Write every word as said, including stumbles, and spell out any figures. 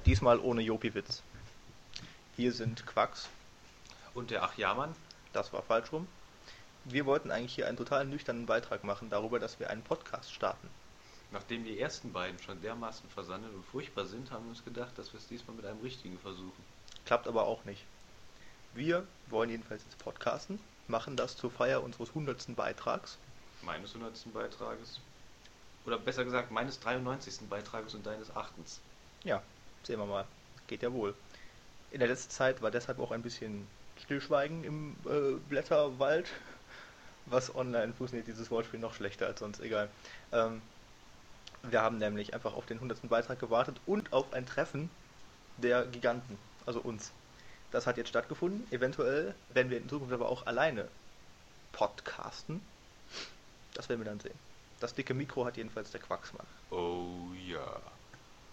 Diesmal ohne Jopi-Witz. Hier sind Quacks. Und der Ach ja Mann? Das war falsch rum. Wir wollten eigentlich hier einen total nüchternen Beitrag machen darüber, dass wir einen Podcast starten. Nachdem die ersten beiden schon dermaßen versandet und furchtbar sind, haben wir uns gedacht, dass wir es diesmal mit einem richtigen versuchen. Klappt aber auch nicht. Wir wollen jedenfalls jetzt podcasten, machen das zur Feier unseres hundertsten Beitrags. Meines hundertsten Beitrages. Oder besser gesagt, meines dreiundneunzigsten Beitrages und deines achtens. Ja, sehen wir mal. Geht ja wohl. In der letzten Zeit war deshalb auch ein bisschen Stillschweigen im äh, Blätterwald. Was online funktioniert dieses Wortspiel noch schlechter als sonst, egal. Ähm, wir haben nämlich einfach auf den hundertsten Beitrag gewartet und auf ein Treffen der Giganten, also uns. Das hat jetzt stattgefunden. Eventuell werden wir in Zukunft aber auch alleine podcasten. Das werden wir dann sehen. Das dicke Mikro hat jedenfalls der Quacksmann. Oh ja.